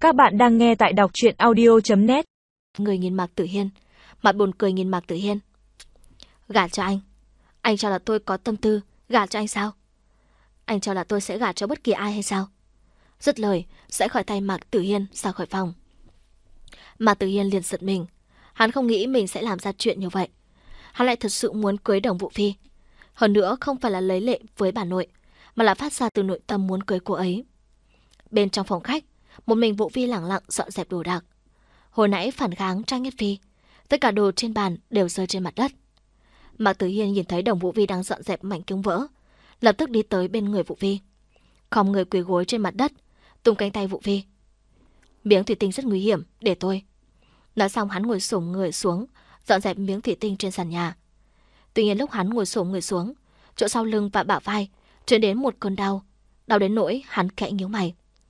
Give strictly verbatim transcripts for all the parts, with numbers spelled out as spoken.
Các bạn đang nghe tại đọc truyện audio chấm net. Người nhìn Mạc Tử Hiên, mặt buồn cười nhìn Mạc Tử Hiên. Gả cho anh? Anh cho là tôi có tâm tư gả cho anh sao? Anh cho là tôi sẽ gả cho bất kỳ ai hay sao? Dứt lời, sẽ khỏi tay Mạc Tử Hiên ra khỏi phòng. Mạc Tử Hiên liền giật mình. Hắn không nghĩ mình sẽ làm ra chuyện như vậy. Hắn lại thật sự muốn cưới Đồng Vũ Phi. Hơn nữa không phải là lấy lệ với bà nội, mà là phát ra từ nội tâm muốn cưới cô ấy. Bên trong phòng khách, một mình Vũ Phi lẳng lặng dọn dẹp đồ đạc. Hồi nãy phản kháng Trang Nhất Phi, tất cả đồ trên bàn đều rơi trên mặt đất. Mạc Tử Hiên nhìn thấy Đồng Vũ Phi đang dọn dẹp mảnh kiếng vỡ, lập tức đi tới bên người Vũ Phi, khom người quỳ gối trên mặt đất, túm cánh tay Vũ Phi. Miếng thủy tinh rất nguy hiểm, để tôi. Nói xong hắn ngồi xổm người xuống, dọn dẹp miếng thủy tinh trên sàn nhà. Tuy nhiên lúc hắn ngồi xổm người xuống, chỗ sau lưng và bả vai truyền đến một cơn đau, đau đến nỗi hắn khẽ nhíu mày.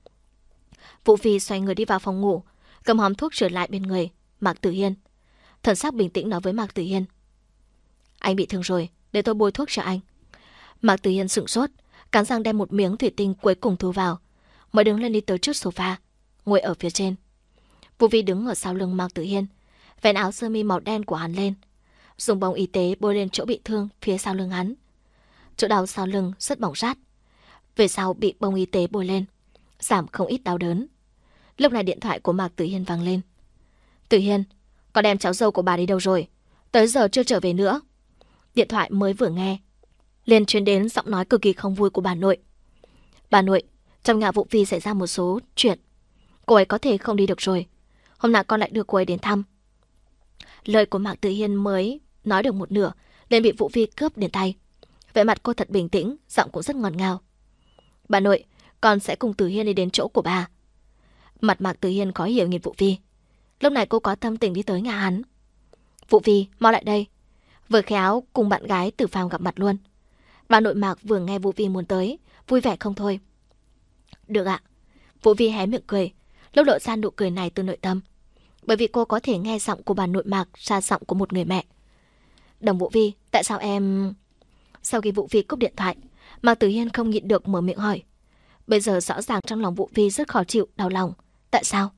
Vũ Phi xoay người đi vào phòng ngủ, cầm hòm thuốc trở lại bên người Mạc Tử Hiên. Thần sắc bình tĩnh nói với Mạc Tử Hiên: Anh bị thương rồi, để tôi bôi thuốc cho anh. Mạc Tử Hiên sững sốt, cắn răng đem một miếng thủy tinh cuối cùng thu vào, mới đứng lên đi tới trước sofa, ngồi ở phía trên. Vũ Phi đứng ở sau lưng Mạc Tử Hiên, vén áo sơ mi màu đen của hắn lên, dùng bông y tế bôi lên chỗ bị thương phía sau lưng hắn. Chỗ đau sau lưng rất bỏng rát, về sau bị bông y tế bôi lên, giảm không ít đau đớn. Lúc này điện thoại của Mạc Tử Hiên vang lên. Tử Hiên, con đem cháu dâu của bà đi đâu rồi? Tới giờ chưa trở về nữa. Điện thoại mới vừa nghe, liền truyền đến giọng nói cực kỳ không vui của bà nội. Bà nội, trong nhà Vũ Phi xảy ra một số chuyện, cô ấy có thể không đi được rồi. Hôm nào con lại đưa cô ấy đến thăm. Lời của Mạc Tử Hiên mới nói được một nửa, liền bị Vũ Phi cướp đến tay. Vẻ mặt cô thật bình tĩnh, giọng cũng rất ngọt ngào. Bà nội, con sẽ cùng Tử Hiên đi đến chỗ của bà. Mặt Mạc Tử Hiên khó hiểu nhìn Vũ Phi. Lúc này cô có tâm tình đi tới nhà hắn. Vũ Phi, mau lại đây. Vừa khéo cùng bạn gái Tử Phàm gặp mặt luôn. Bà nội Mạc vừa nghe Vũ Phi muốn tới, vui vẻ không thôi. Được ạ. Vũ Phi hé miệng cười, lúc lộ ra nụ cười này từ nội tâm, bởi vì cô có thể nghe giọng của bà nội Mạc ra giọng của một người mẹ. Đồng Vũ Phi, tại sao em... Sau khi Vũ Phi cúp điện thoại, Mạc Tử Hiên không nhịn được mở miệng hỏi. Bây giờ rõ ràng trong lòng Vũ Phi rất khó chịu, đau lòng. Tại sao?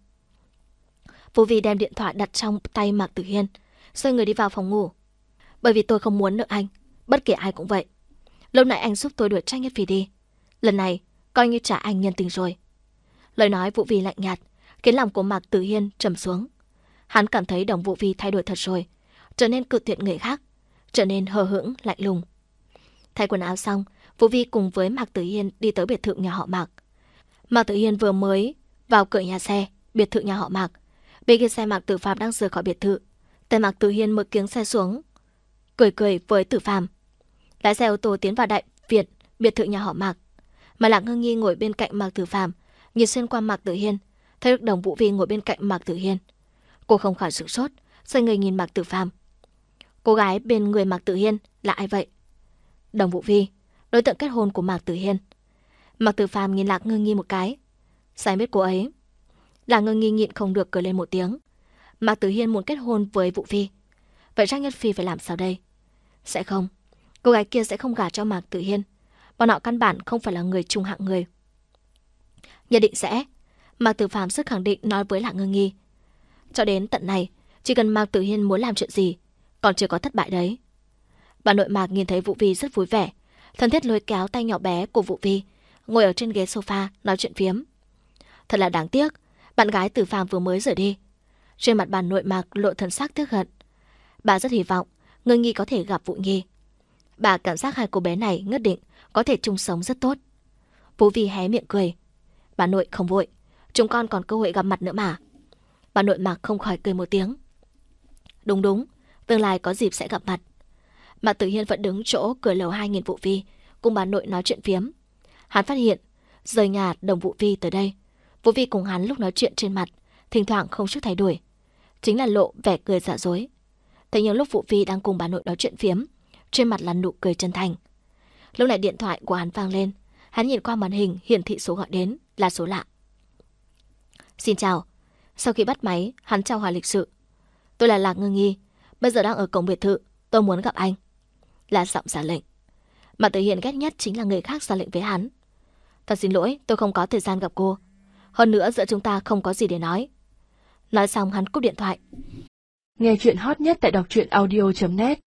Vũ Phi đem điện thoại đặt trong tay Mạc Tử Hiên, xoay người đi vào phòng ngủ. Bởi vì tôi không muốn nợ anh, bất kể ai cũng vậy. Lúc nãy anh giúp tôi đuổi Trang Nhất Phi đi, lần này coi như trả anh nhân tình rồi. Lời nói Vũ Phi lạnh nhạt khiến lòng của Mạc Tử Hiên trầm xuống. Hắn cảm thấy Đồng Vũ Phi thay đổi thật rồi, trở nên cự tuyệt người khác, trở nên hờ hững lạnh lùng. Thay quần áo xong, Vũ Phi cùng với Mạc Tử Hiên đi tới biệt thự nhà họ Mạc. Mạc Tử Hiên vừa mới vào cửa nhà xe biệt thự nhà họ Mạc, bên kia xe Mạc Tử Phàm đang rời khỏi biệt thự. Tay Mạc Tử Hiên mở kiếng xe xuống, cười cười với Tử Phàm. Lái xe ô tô tiến vào đại viện biệt thự nhà họ Mạc. Mà Lạc Ngưng Nhi ngồi bên cạnh Mạc Tử Phàm, nhìn xuyên qua Mạc Tử Hiên, thấy được Đồng Vũ Phi ngồi bên cạnh Mạc Tử Hiên. Cô không khỏi sửng sốt, xoay người nhìn Mạc Tử Phàm. Cô gái bên người Mạc Tử Hiên là ai vậy? Đồng Vũ Phi, đối tượng kết hôn của Mạc Tử Hiên. Mạc Tử Phàm nhìn Lạc Ngưng Nhi một cái. Sao biết cô ấy? Lạc Ngưng Nhi nhịn không được cười lên một tiếng. Mạc Tử Hiên muốn kết hôn với Vũ Phi, vậy Trang Nhất Phi phải làm sao đây? Sẽ không, cô gái kia sẽ không gả cho Mạc Tử Hiên. Bọn họ căn bản không phải là người trung hạng người. Nhất định sẽ. Mạc Tử Phàm rất khẳng định nói với Lạc Ngưng Nhi. Cho đến tận này, chỉ cần Mạc Tử Hiên muốn làm chuyện gì, còn chưa có thất bại đấy. Bà nội Mạc nhìn thấy Vũ Phi rất vui vẻ, thân thiết lôi kéo tay nhỏ bé của Vũ Phi, ngồi ở trên ghế sofa nói chuyện phiếm. Thật là đáng tiếc, bạn gái Tử Phàm vừa mới rời đi. Trên mặt bà nội Mạc lộ thần sắc tiếc hận. Bà rất hy vọng Ngưng Nhi có thể gặp Vũ Nhi. Bà cảm giác hai cô bé này nhất định có thể chung sống rất tốt. Vũ Phi hé miệng cười. Bà nội không vội, chúng con còn cơ hội gặp mặt nữa mà. Bà nội Mạc không khỏi cười một tiếng. Đúng đúng, tương lai có dịp sẽ gặp mặt. Mạc Tử Hiên vẫn đứng chỗ cửa lầu hai nghìn Vũ Phi cùng bà nội nói chuyện phiếm. Hắn phát hiện rời nhà Đồng Vũ Phi tới đây, Vũ Phi cùng hắn lúc nói chuyện trên mặt thỉnh thoảng không chút thay đổi, chính là lộ vẻ cười giả dối. Thế nhưng lúc Vũ Phi đang cùng bà nội nói chuyện phiếm, trên mặt là nụ cười chân thành. Lúc này điện thoại của hắn vang lên, hắn nhìn qua màn hình hiển thị số gọi đến là số lạ. Xin chào. Sau khi bắt máy, hắn chào hỏi lịch sự. Tôi là Lạc Ngưng Nhi, bây giờ đang ở cổng biệt thự, tôi muốn gặp anh. Là giọng ra lệnh. Mà Tử Hiên ghét nhất chính là người khác ra lệnh với hắn. Thật xin lỗi, tôi không có thời gian gặp cô. Hơn nữa giữa chúng ta không có gì để nói. Nói xong hắn cúp điện thoại. Nghe chuyện hot nhất tại đọc truyện audio chấm net.